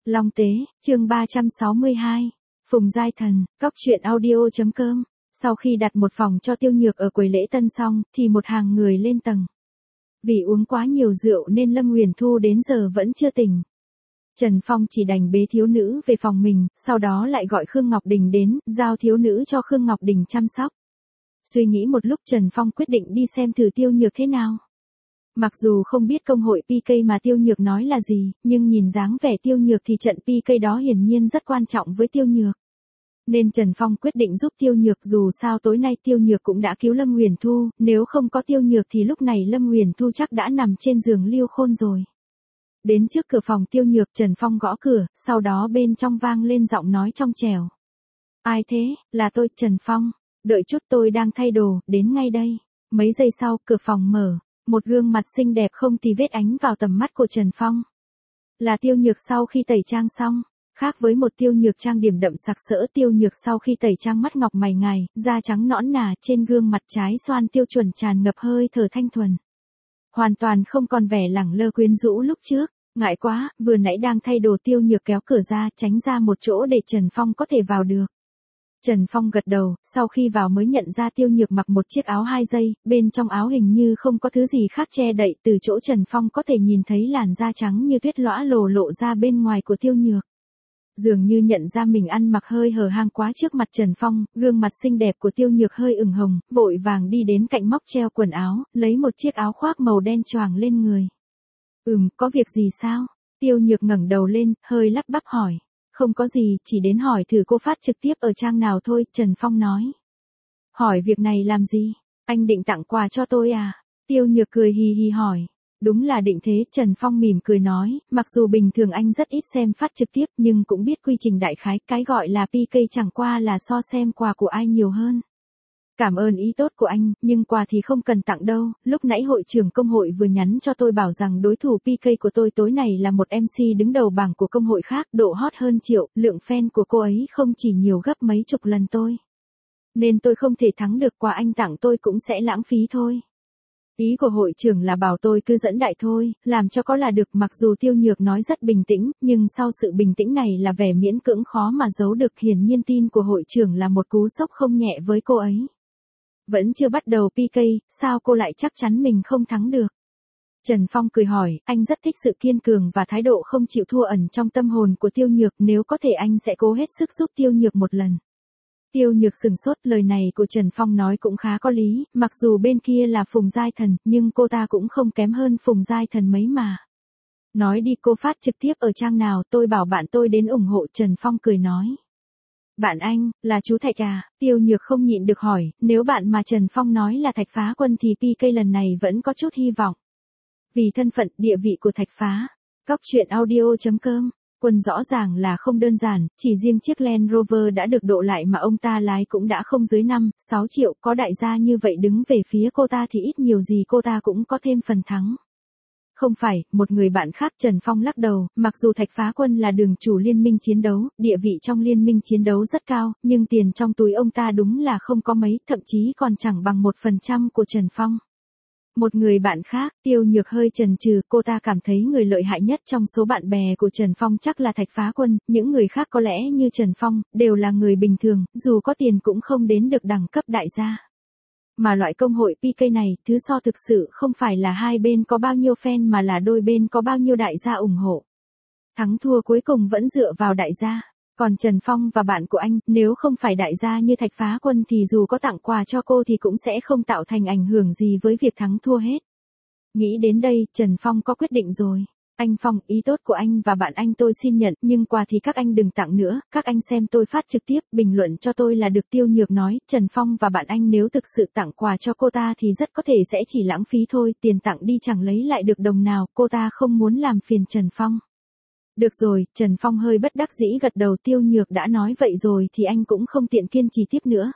Long Tế, chương 362. Phùng Giai Thần, Cóc truyện audio.com. Sau khi đặt một phòng cho Tiêu Nhược ở quầy lễ tân xong, thì một hàng người lên tầng. Vì uống quá nhiều rượu nên Lâm Huyền Thu đến giờ vẫn chưa tỉnh. Trần Phong chỉ đành bế thiếu nữ về phòng mình, sau đó lại gọi Khương Ngọc Đình đến, giao thiếu nữ cho Khương Ngọc Đình chăm sóc. Suy nghĩ một lúc Trần Phong quyết định đi xem thử Tiêu Nhược thế nào. Mặc dù không biết công hội PK mà Tiêu Nhược nói là gì, nhưng nhìn dáng vẻ Tiêu Nhược thì trận PK đó hiển nhiên rất quan trọng với Tiêu Nhược. Nên Trần Phong quyết định giúp Tiêu Nhược, dù sao tối nay Tiêu Nhược cũng đã cứu Lâm Huyền Thu, nếu không có Tiêu Nhược thì lúc này Lâm Huyền Thu chắc đã nằm trên giường Lưu Khôn rồi. Đến trước cửa phòng Tiêu Nhược, Trần Phong gõ cửa, sau đó bên trong vang lên giọng nói trong trẻo. Ai thế? Là tôi, Trần Phong. Đợi chút, tôi đang thay đồ, đến ngay đây. Mấy giây sau, cửa phòng mở. Một gương mặt xinh đẹp không tì vết ánh vào tầm mắt của Trần Phong. Là Tiêu Nhược sau khi tẩy trang xong. Khác với một Tiêu Nhược trang điểm đậm sặc sỡ, Tiêu Nhược sau khi tẩy trang mắt ngọc mày ngài, da trắng nõn nà, trên gương mặt trái xoan tiêu chuẩn tràn ngập hơi thở thanh thuần. Hoàn toàn không còn vẻ lẳng lơ quyến rũ lúc trước. Ngại quá, vừa nãy đang thay đồ. Tiêu Nhược kéo cửa ra, tránh ra một chỗ để Trần Phong có thể vào được. Trần Phong gật đầu, sau khi vào mới nhận ra Tiêu Nhược mặc một chiếc áo 2 dây, bên trong áo hình như không có thứ gì khác che đậy, từ chỗ Trần Phong có thể nhìn thấy làn da trắng như tuyết lõa lộ ra bên ngoài của Tiêu Nhược. Dường như nhận ra mình ăn mặc hơi hở hang quá trước mặt Trần Phong, gương mặt xinh đẹp của Tiêu Nhược hơi ửng hồng, vội vàng đi đến cạnh móc treo quần áo, lấy một chiếc áo khoác màu đen choàng lên người. Có việc gì sao? Tiêu Nhược ngẩng đầu lên, hơi lắp bắp hỏi. Không có gì, chỉ đến hỏi thử cô phát trực tiếp ở trang nào thôi, Trần Phong nói. Hỏi việc này làm gì? Anh định tặng quà cho tôi à? Tiêu Nhược cười hì hì hỏi. Đúng là định thế, Trần Phong mỉm cười nói, mặc dù bình thường anh rất ít xem phát trực tiếp nhưng cũng biết quy trình đại khái, cái gọi là PK chẳng qua là so xem quà của ai nhiều hơn. Cảm ơn ý tốt của anh, nhưng quà thì không cần tặng đâu, lúc nãy hội trưởng công hội vừa nhắn cho tôi bảo rằng đối thủ PK của tôi tối nay là một MC đứng đầu bảng của công hội khác, độ hot hơn triệu, lượng fan của cô ấy không chỉ nhiều gấp mấy chục lần tôi. Nên tôi không thể thắng được, quà anh tặng tôi cũng sẽ lãng phí thôi. Ý của hội trưởng là bảo tôi cứ dẫn đại thôi, làm cho có là được. Mặc dù Tiêu Nhược nói rất bình tĩnh, nhưng sau sự bình tĩnh này là vẻ miễn cưỡng khó mà giấu được, hiển nhiên tin của hội trưởng là một cú sốc không nhẹ với cô ấy. Vẫn chưa bắt đầu PK, sao cô lại chắc chắn mình không thắng được? Trần Phong cười hỏi, anh rất thích sự kiên cường và thái độ không chịu thua ẩn trong tâm hồn của Tiêu Nhược, nếu có thể anh sẽ cố hết sức giúp Tiêu Nhược một lần. Tiêu Nhược sừng sốt, lời này của Trần Phong nói cũng khá có lý, mặc dù bên kia là Phùng Giai Thần, nhưng cô ta cũng không kém hơn Phùng Giai Thần mấy mà. Nói đi, cô phát trực tiếp ở trang nào, tôi bảo bạn tôi đến ủng hộ, Trần Phong cười nói. Bạn anh, là chú Thạch à? Tiêu Nhược không nhịn được hỏi, nếu bạn mà Trần Phong nói là Thạch Phá Quân thì PK lần này vẫn có chút hy vọng. Vì thân phận, địa vị của Thạch Phá. Cóc truyện audio.com. Quân rõ ràng là không đơn giản, chỉ riêng chiếc Land Rover đã được độ lại mà ông ta lái cũng đã không dưới 5-6 triệu, có đại gia như vậy đứng về phía cô ta thì ít nhiều gì cô ta cũng có thêm phần thắng. Không phải, một người bạn khác. Trần Phong lắc đầu, mặc dù Thạch Phá Quân là đường chủ liên minh chiến đấu, địa vị trong liên minh chiến đấu rất cao, nhưng tiền trong túi ông ta đúng là không có mấy, thậm chí còn chẳng bằng 1% của Trần Phong. Một người bạn khác, Tiêu Nhược hơi chần chừ, cô ta cảm thấy người lợi hại nhất trong số bạn bè của Trần Phong chắc là Thạch Phá Quân, những người khác có lẽ như Trần Phong, đều là người bình thường, dù có tiền cũng không đến được đẳng cấp đại gia. Mà loại công hội PK này, thứ so thực sự không phải là hai bên có bao nhiêu fan mà là đôi bên có bao nhiêu đại gia ủng hộ. Thắng thua cuối cùng vẫn dựa vào đại gia. Còn Trần Phong và bạn của anh, nếu không phải đại gia như Thạch Phá Quân thì dù có tặng quà cho cô thì cũng sẽ không tạo thành ảnh hưởng gì với việc thắng thua hết. Nghĩ đến đây, Trần Phong có quyết định rồi. Anh Phong, ý tốt của anh và bạn anh tôi xin nhận, nhưng quà thì các anh đừng tặng nữa, các anh xem tôi phát trực tiếp, bình luận cho tôi là được. Tiêu Nhược nói, Trần Phong và bạn anh nếu thực sự tặng quà cho cô ta thì rất có thể sẽ chỉ lãng phí thôi, tiền tặng đi chẳng lấy lại được đồng nào, cô ta không muốn làm phiền Trần Phong. Được rồi, Trần Phong hơi bất đắc dĩ gật đầu. Tiêu Nhược đã nói vậy rồi thì anh cũng không tiện kiên trì tiếp nữa.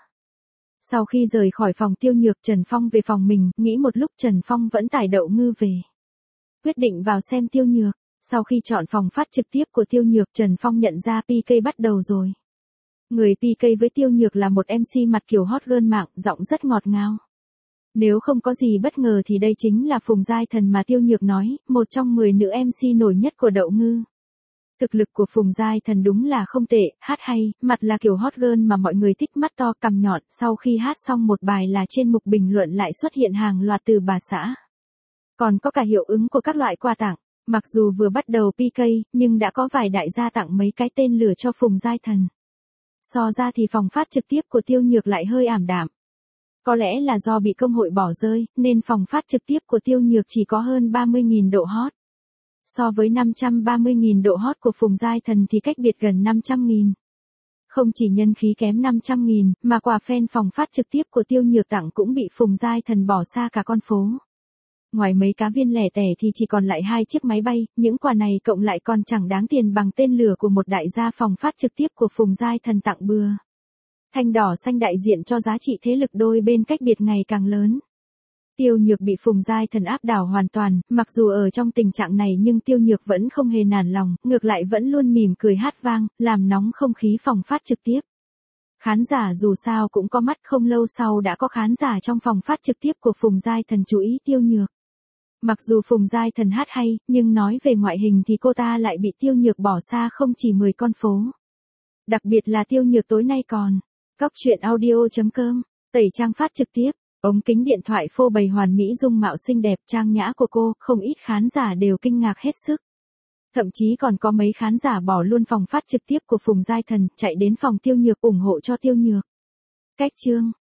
Sau khi rời khỏi phòng Tiêu Nhược, Trần Phong về phòng mình, nghĩ một lúc Trần Phong vẫn tải Đậu Ngư về. Quyết định vào xem Tiêu Nhược. Sau khi chọn phòng phát trực tiếp của Tiêu Nhược, Trần Phong nhận ra PK bắt đầu rồi. Người PK với Tiêu Nhược là một MC mặt kiểu hot girl mạng, giọng rất ngọt ngào. Nếu không có gì bất ngờ thì đây chính là Phùng Giai Thần mà Tiêu Nhược nói, một trong 10 nữ MC nổi nhất của Đậu Ngư. Thực lực của Phùng Giai Thần đúng là không tệ, hát hay, mặt là kiểu hot girl mà mọi người thích, mắt to cằm nhọn, sau khi hát xong một bài là trên mục bình luận lại xuất hiện hàng loạt từ bà xã. Còn có cả hiệu ứng của các loại quà tặng, mặc dù vừa bắt đầu PK, nhưng đã có vài đại gia tặng mấy cái tên lửa cho Phùng Giai Thần. So ra thì phòng phát trực tiếp của Tiêu Nhược lại hơi ảm đạm. Có lẽ là do bị công hội bỏ rơi, nên phòng phát trực tiếp của Tiêu Nhược chỉ có hơn 30.000 độ hot. So với 530.000 độ hot của Phùng Giai Thần thì cách biệt gần 500.000. Không chỉ nhân khí kém 500.000, mà quà fan phòng phát trực tiếp của Tiêu Nhược tặng cũng bị Phùng Giai Thần bỏ xa cả con phố. Ngoài mấy cá viên lẻ tẻ thì chỉ còn lại 2 chiếc máy bay, những quà này cộng lại còn chẳng đáng tiền bằng tên lửa của một đại gia phòng phát trực tiếp của Phùng Giai Thần tặng bừa. Thanh đỏ xanh đại diện cho giá trị thế lực đôi bên cách biệt ngày càng lớn. Tiêu Nhược bị Phùng Giai Thần áp đảo hoàn toàn, mặc dù ở trong tình trạng này nhưng Tiêu Nhược vẫn không hề nản lòng, ngược lại vẫn luôn mỉm cười hát vang, làm nóng không khí phòng phát trực tiếp. Khán giả dù sao cũng có mắt, không lâu sau đã có khán giả trong phòng phát trực tiếp của Phùng Giai Thần chú ý Tiêu Nhược. Mặc dù Phùng Giai Thần hát hay, nhưng nói về ngoại hình thì cô ta lại bị Tiêu Nhược bỏ xa không chỉ 10 con phố. Đặc biệt là Tiêu Nhược tối nay còn Cóc truyện audio.com tẩy trang phát trực tiếp, ống kính điện thoại phô bày hoàn mỹ dung mạo xinh đẹp trang nhã của cô, không ít khán giả đều kinh ngạc hết sức. Thậm chí còn có mấy khán giả bỏ luôn phòng phát trực tiếp của Phùng Giai Thần, chạy đến phòng Tiêu Nhược ủng hộ cho Tiêu Nhược. Cách chương